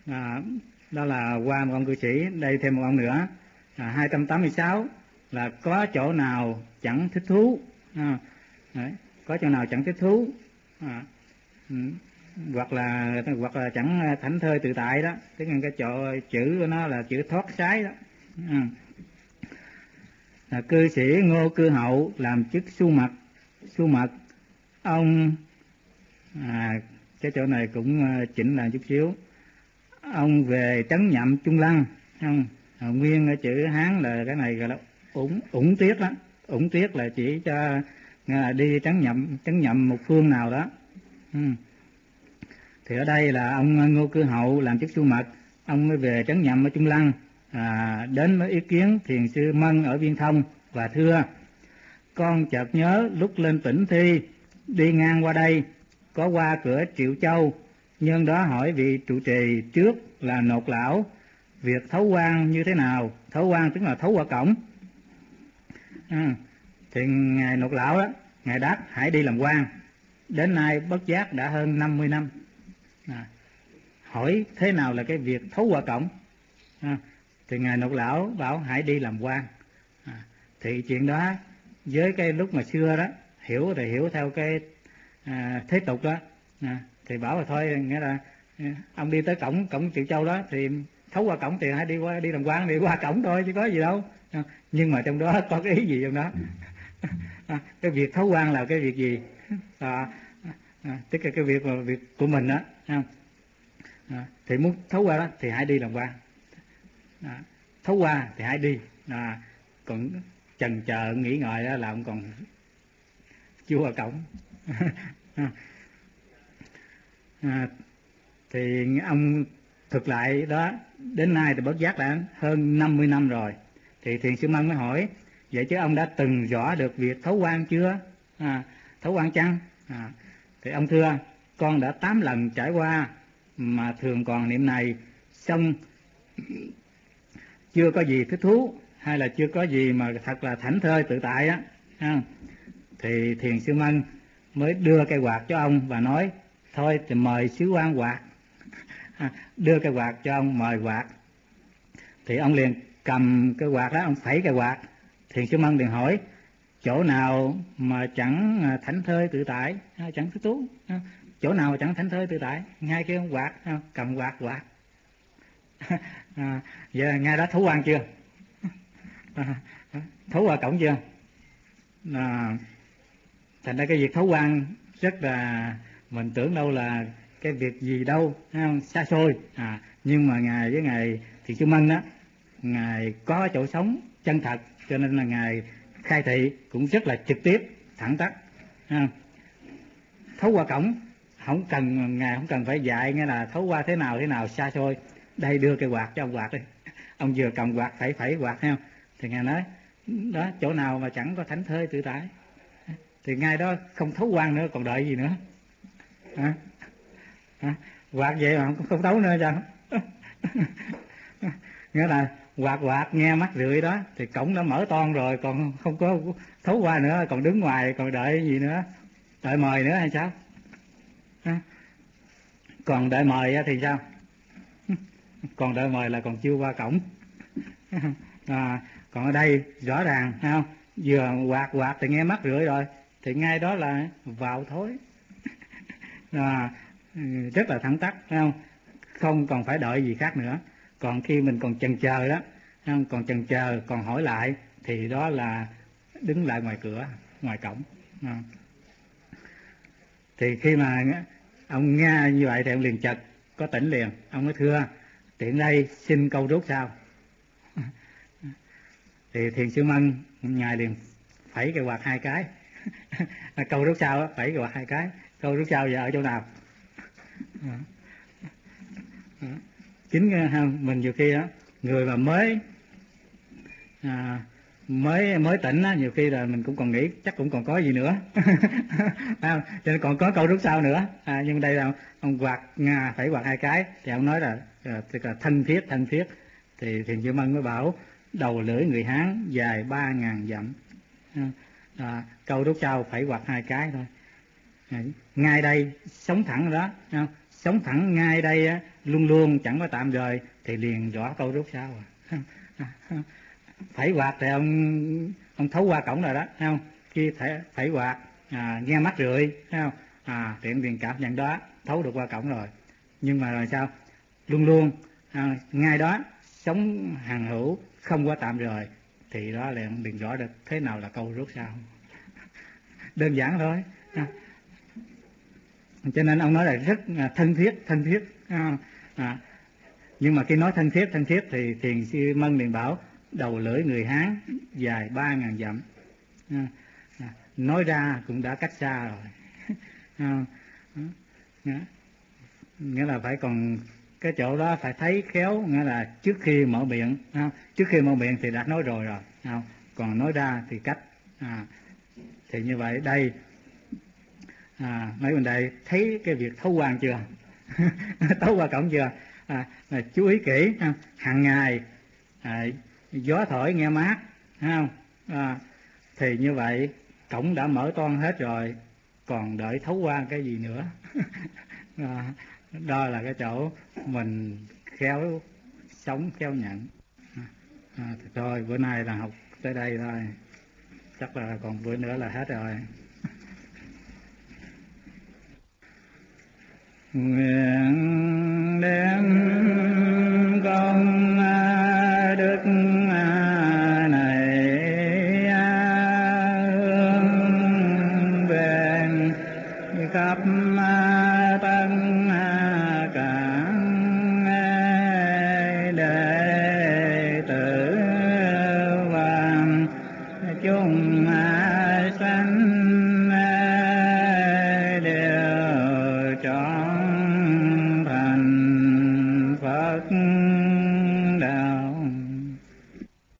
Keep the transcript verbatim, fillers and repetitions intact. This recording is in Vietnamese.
À, đó là qua một ông cư sĩ. Đây thêm một ông nữa. À, hai trăm tám mươi sáu là có chỗ nào chẳng thích thú. À, đấy, có chỗ nào chẳng thích thú. À, ừ, hoặc là hoặc là chẳng thảnh thơi tự tại đó, tức là cái chỗ chữ của nó là chữ thoát sái đó. À, à, cư sĩ Ngô Cư Hậu làm chức su mật. Su mật ông, à, cái chỗ này cũng chỉnh lại chút xíu. Ông về trấn nhậm Trung Lăng, không? À, nguyên ở chữ Hán là cái này gọi là ủng ủng tiết đó. Ủng tiết là chỉ cho à, đi trấn nhậm trấn nhậm một phương nào đó. Ừ. Thì ở đây là ông Ngô Cư Hậu làm chức su mật, ông mới về trấn nhậm ở Trung Lăng, à, đến với ý kiến thiền sư Mân ở Viên Thông và thưa: con chợt nhớ lúc lên tỉnh Thi đi ngang qua đây, có qua cửa Triệu Châu, nhân đó hỏi vị trụ trì trước là Nột Lão việc thấu quan như thế nào. Thấu quan tức là thấu qua cổng. À, thì ngài Nột Lão đó, ngài đáp hãy đi làm quan. Đến nay bất giác đã hơn năm mươi năm. À, hỏi thế nào là cái việc thấu qua cổng. À, thì ngài Nột Lão bảo hãy đi làm quan. À, thì chuyện đó với cái lúc mà xưa đó hiểu thì hiểu theo cái à, thế tục đó. À, thì bảo là thôi, nghĩa là ông đi tới cổng cổng Triệu Châu đó thì thấu qua cổng thì hãy đi qua đi làm quan thì qua cổng thôi chứ có gì đâu. À, nhưng mà trong đó có cái ý gì trong đó. À, cái việc thấu quan là cái việc gì? À, à, tức là cái việc mà việc của mình đó. À, à, thì muốn thấu qua đó thì hãy đi làm quan. À, thấu qua thì hãy đi. À, còn chần chờ nghĩ ngợi đó là ông còn chưa qua cổng. À, thì ông thực lại đó đến nay thì bất giác đã hơn năm mươi năm rồi. Thì thiền sư Mân mới hỏi: vậy chứ ông đã từng rõ được việc thấu quan chưa? À, thấu quan chăng? À, thì ông thưa: con đã tám lần trải qua mà thường còn niệm này, xong chưa có gì thích thú hay là chưa có gì mà thật là thảnh thơi tự tại á. À, thì thiền sư Mân mới đưa cây quạt cho ông và nói: thôi thì mời sứ quan quạt. À, đưa cây quạt cho ông, mời quạt. Thì ông liền cầm cái quạt đó, ông phẩy cây quạt. Thiền sư Mân liền hỏi: chỗ nào mà chẳng thảnh thơi tự tại, chẳng thích thú, chỗ nào mà chẳng thảnh thơi tự tại? Ngay cái ông quạt, cầm quạt quạt. À, giờ ngay đó thấu quan chưa? À, thấu qua cổng chưa? À, thành ra cái việc thấu quan rất là, mình tưởng đâu là cái việc gì đâu, không? Xa xôi. À, nhưng mà ngài với ngài Thiền sư Mân đó, ngài có chỗ sống chân thật, cho nên là ngài khai thị cũng rất là trực tiếp, thẳng tắp. À, thấu qua cổng không cần, ngài không cần phải dạy nghĩa là thấu qua thế nào thế nào xa xôi. Đây, đưa cây quạt cho ông quạt đi. Ông vừa cầm quạt phẩy phẩy quạt thấy không? Thì ngài nói đó, chỗ nào mà chẳng có thảnh thơi tự tại thì ngay đó không thấu quan nữa, còn đợi gì nữa? À, à, quạt vậy mà không, không thấu nữa sao? Nghĩa là quạt quạt nghe mắt rượi đó thì cổng đã mở toan rồi, còn không có thấu qua nữa, còn đứng ngoài còn đợi gì nữa? Đợi mời nữa hay sao? À, còn đợi mời thì sao? Còn đợi mời là còn chưa qua cổng. À, còn ở đây rõ ràng thấy không? Vừa quạt quạt thì nghe mắt rưỡi rồi thì ngay đó là vào thôi. À, rất là thẳng tắp, thấy không? Không còn phải đợi gì khác nữa. Còn khi mình còn chần chờ đó, thấy không? Còn chần chờ, còn hỏi lại thì đó là đứng lại ngoài cửa, ngoài cổng. À, thì khi mà ông nghe như vậy thì ông liền chợt có tỉnh liền. Ông mới thưa: tiện đây xin câu rốt sao? Thì thiền sư Mân ngài liền phẩy cái quạt hai cái. Câu rốt sao á, phẩy cái quạt hai cái. Câu rốt sao giờ ở chỗ nào? À, à, chính mình nhiều khi đó, người mà mới à, mới mới tỉnh á, nhiều khi là mình cũng còn nghĩ chắc cũng còn có gì nữa. À, cho nên còn có câu rút sau nữa. À, nhưng đây là ông quạt nga phải quạt hai cái thì ông nói là, là tức là thân thiết thân thiết. Thì thiền sư Mân mới bảo đầu lưỡi người Hán dài ba ngàn dặm. À, câu rút sau phải quạt hai cái thôi. À, ngay đây sống thẳng đó, sống thẳng ngay đây á, luôn luôn chẳng có tạm rời, thì liền rõ câu rốt sau à. Phải quạt thì ông ông thấu qua cổng rồi đó, thấy không? Khi phải phải quạt, à, nghe mắt rưỡi, thấy không? À, tiện liền cảm nhận đó, thấu được qua cổng rồi. Nhưng mà rồi sao? Luôn luôn à, ngay đó sống hằng hữu, không có tạm rời, thì đó liền liền rõ được thế nào là câu rốt sau. Đơn giản thôi. À, cho nên ông nói là rất thân thiết, thân thiết. À, à, nhưng mà khi nói thân thiết, thân thiết thì Thiền sư Mân liền bảo đầu lưỡi người Hán dài ba ngàn dặm. À, à, nói ra cũng đã cách xa rồi. À, à, nghĩa là phải còn cái chỗ đó phải thấy khéo, nghĩa là trước khi mở miệng, à, trước khi mở miệng thì đã nói rồi rồi, à, còn nói ra thì cách. À, thì như vậy đây, à, mấy bên đây thấy cái việc thấu quan chưa? Thấu qua cổng chưa? À, à, chú ý kỹ, à, hàng ngày à, gió thổi nghe mát, thấy không? À, thì như vậy cổng đã mở toan hết rồi, còn đợi thấu quan cái gì nữa? À, đó là cái chỗ mình khéo sống, khéo nhận. À, thôi bữa nay là học tới đây thôi, chắc là còn bữa nữa là hết rồi. Nguyện